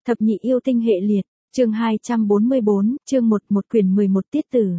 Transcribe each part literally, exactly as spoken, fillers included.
Thập nhị yêu tinh hệ liệt, chương hai trăm bốn mươi bốn, chương một, một quyển mười một tiết tử.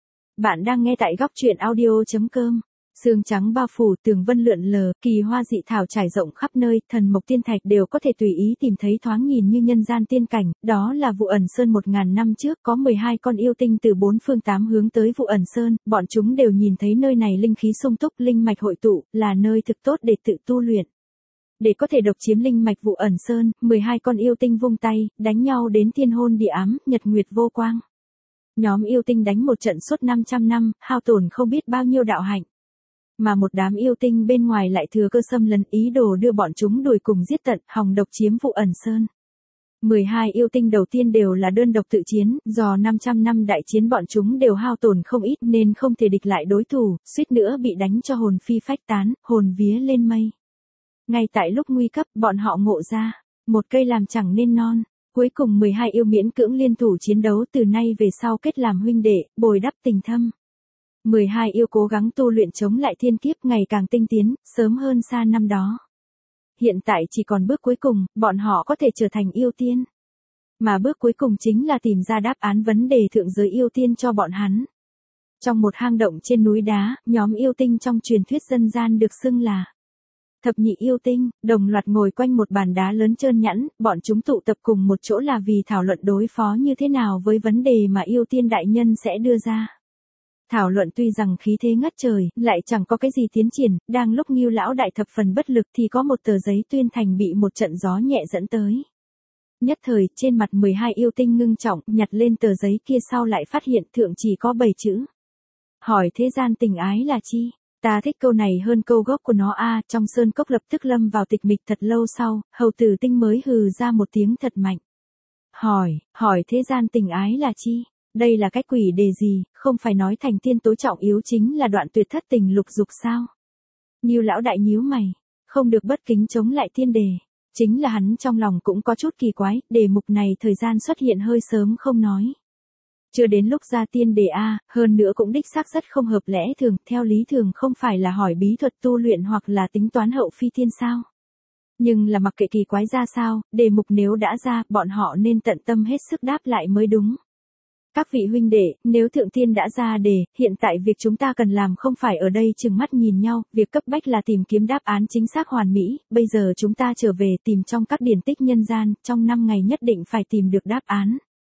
Bạn đang nghe tại góc truyện audio.com. Sương trắng bao phủ, tường vân lượn lờ, kỳ hoa dị thảo trải rộng khắp nơi, thần mộc tiên thạch đều có thể tùy ý tìm thấy thoáng nhìn như nhân gian tiên cảnh. Đó là Vụ Ẩn Sơn một ngàn năm trước, có mười hai con yêu tinh từ bốn phương tám hướng tới Vụ Ẩn Sơn, bọn chúng đều nhìn thấy nơi này linh khí sung túc, linh mạch hội tụ, là nơi thực tốt để tự tu luyện. Để có thể độc chiếm linh mạch Vụ Ẩn Sơn, mười hai con yêu tinh vung tay, đánh nhau đến thiên hôn địa ám, nhật nguyệt vô quang. Nhóm yêu tinh đánh một trận suốt năm trăm năm, hao tổn không biết bao nhiêu đạo hạnh. Mà một đám yêu tinh bên ngoài lại thừa cơ xâm lấn, ý đồ đưa bọn chúng đuổi cùng giết tận, hòng độc chiếm Vụ Ẩn Sơn. mười hai yêu tinh đầu tiên đều là đơn độc tự chiến, do năm trăm năm đại chiến bọn chúng đều hao tổn không ít nên không thể địch lại đối thủ, suýt nữa bị đánh cho hồn phi phách tán, hồn vía lên mây. Ngay tại lúc nguy cấp, bọn họ ngộ ra, một cây làm chẳng nên non. Cuối cùng mười hai yêu miễn cưỡng liên thủ chiến đấu, từ nay về sau kết làm huynh đệ, bồi đắp tình thâm. mười hai yêu cố gắng tu luyện chống lại thiên kiếp, ngày càng tinh tiến, sớm hơn xa năm đó. Hiện tại chỉ còn bước cuối cùng, bọn họ có thể trở thành yêu tiên. Mà bước cuối cùng chính là tìm ra đáp án vấn đề thượng giới yêu tiên cho bọn hắn. Trong một hang động trên núi đá, nhóm yêu tinh trong truyền thuyết dân gian được xưng là Thập nhị yêu tinh, đồng loạt ngồi quanh một bàn đá lớn trơn nhẵn, bọn chúng tụ tập cùng một chỗ là vì thảo luận đối phó như thế nào với vấn đề mà yêu tiên đại nhân sẽ đưa ra. Thảo luận tuy rằng khí thế ngất trời, lại chẳng có cái gì tiến triển, đang lúc Ngưu lão đại thập phần bất lực thì có một tờ giấy tuyên thành bị một trận gió nhẹ dẫn tới. Nhất thời, trên mặt mười hai yêu tinh ngưng trọng, nhặt lên tờ giấy kia sau lại phát hiện thượng chỉ có bảy chữ. Hỏi thế gian tình ái là chi? Ta thích câu này hơn câu gốc của nó a. Trong sơn cốc lập tức lâm vào tịch mịch thật lâu sau, hầu tử tinh mới hừ ra một tiếng thật mạnh. Hỏi, hỏi thế gian tình ái là chi? Đây là cái quỷ đề gì, không phải nói thành tiên tối trọng yếu chính là đoạn tuyệt thất tình lục dục sao? Ngưu lão đại nhíu mày, không được bất kính chống lại tiên đề. Chính là hắn trong lòng cũng có chút kỳ quái, đề mục này thời gian xuất hiện hơi sớm không nói. Chưa đến lúc ra tiên đề A, hơn nữa cũng đích xác rất không hợp lẽ thường, theo lý thường không phải là hỏi bí thuật tu luyện hoặc là tính toán hậu phi tiên sao. Nhưng là mặc kệ kỳ quái ra sao, đề mục nếu đã ra, bọn họ nên tận tâm hết sức đáp lại mới đúng. Các vị huynh đệ, nếu thượng tiên đã ra đề, hiện tại việc chúng ta cần làm không phải ở đây chừng mắt nhìn nhau, việc cấp bách là tìm kiếm đáp án chính xác hoàn mỹ, bây giờ chúng ta trở về tìm trong các điển tích nhân gian, trong năm ngày nhất định phải tìm được đáp án.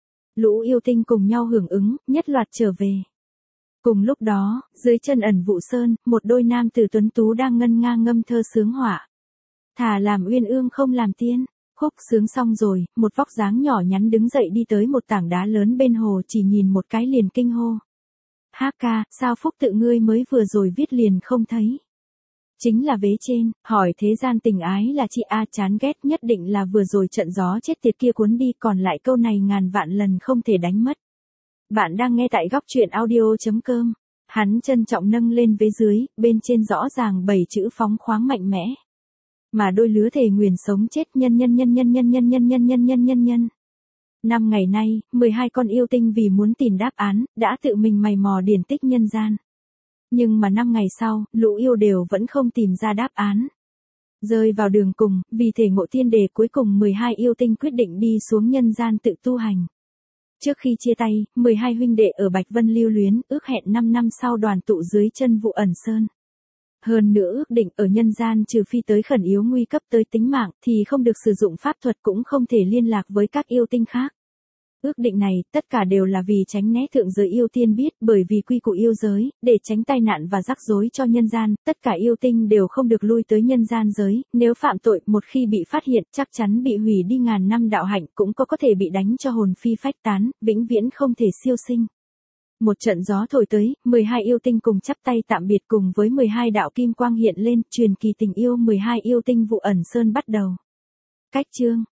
Lũ yêu tinh cùng nhau hưởng ứng, nhất loạt trở về. Cùng lúc đó, dưới chân ẩn Vụ Sơn, một đôi nam tử tuấn tú đang ngân nga ngâm thơ sướng họa. Thà làm uyên ương không làm tiên. Khúc sướng xong rồi, một vóc dáng nhỏ nhắn đứng dậy đi tới một tảng đá lớn bên hồ, chỉ nhìn một cái liền kinh hô. Há ca, sao phúc tự ngươi mới vừa rồi viết liền không thấy? Chính là vế trên, hỏi thế gian tình ái là chị a. Chán ghét, nhất định là vừa rồi trận gió chết tiệt kia cuốn đi, còn lại câu này ngàn vạn lần không thể đánh mất. Bạn đang nghe tại góc truyện audio.com. Hắn trân trọng nâng lên vế dưới, bên trên rõ ràng bảy chữ phóng khoáng mạnh mẽ. Mà đôi lứa thề nguyền sống chết nhân nhân nhân nhân nhân nhân nhân nhân nhân nhân nhân nhân. Năm ngày nay, mười hai con yêu tinh vì muốn tìm đáp án, đã tự mình mày mò điển tích nhân gian. Nhưng mà năm ngày sau, lũ yêu đều vẫn không tìm ra đáp án. Rơi vào đường cùng, vì thể ngộ tiên đề cuối cùng mười hai yêu tinh quyết định đi xuống nhân gian tự tu hành. Trước khi chia tay, mười hai huynh đệ ở Bạch Vân lưu luyến, ước hẹn năm năm sau đoàn tụ dưới chân Vụ Ẩn Sơn. Hơn nữa ước định ở nhân gian trừ phi tới khẩn yếu nguy cấp tới tính mạng thì không được sử dụng pháp thuật, cũng không thể liên lạc với các yêu tinh khác. Ước định này, tất cả đều là vì tránh né thượng giới yêu tiên biết, bởi vì quy củ yêu giới, để tránh tai nạn và rắc rối cho nhân gian, tất cả yêu tinh đều không được lui tới nhân gian giới, nếu phạm tội một khi bị phát hiện chắc chắn bị hủy đi ngàn năm đạo hạnh, cũng có có thể bị đánh cho hồn phi phách tán, vĩnh viễn không thể siêu sinh. Một trận gió thổi tới, mười hai yêu tinh cùng chắp tay tạm biệt, cùng với mười hai đạo kim quang hiện lên, truyền kỳ tình yêu mười hai yêu tinh Vụ Ẩn Sơn bắt đầu. Cách chương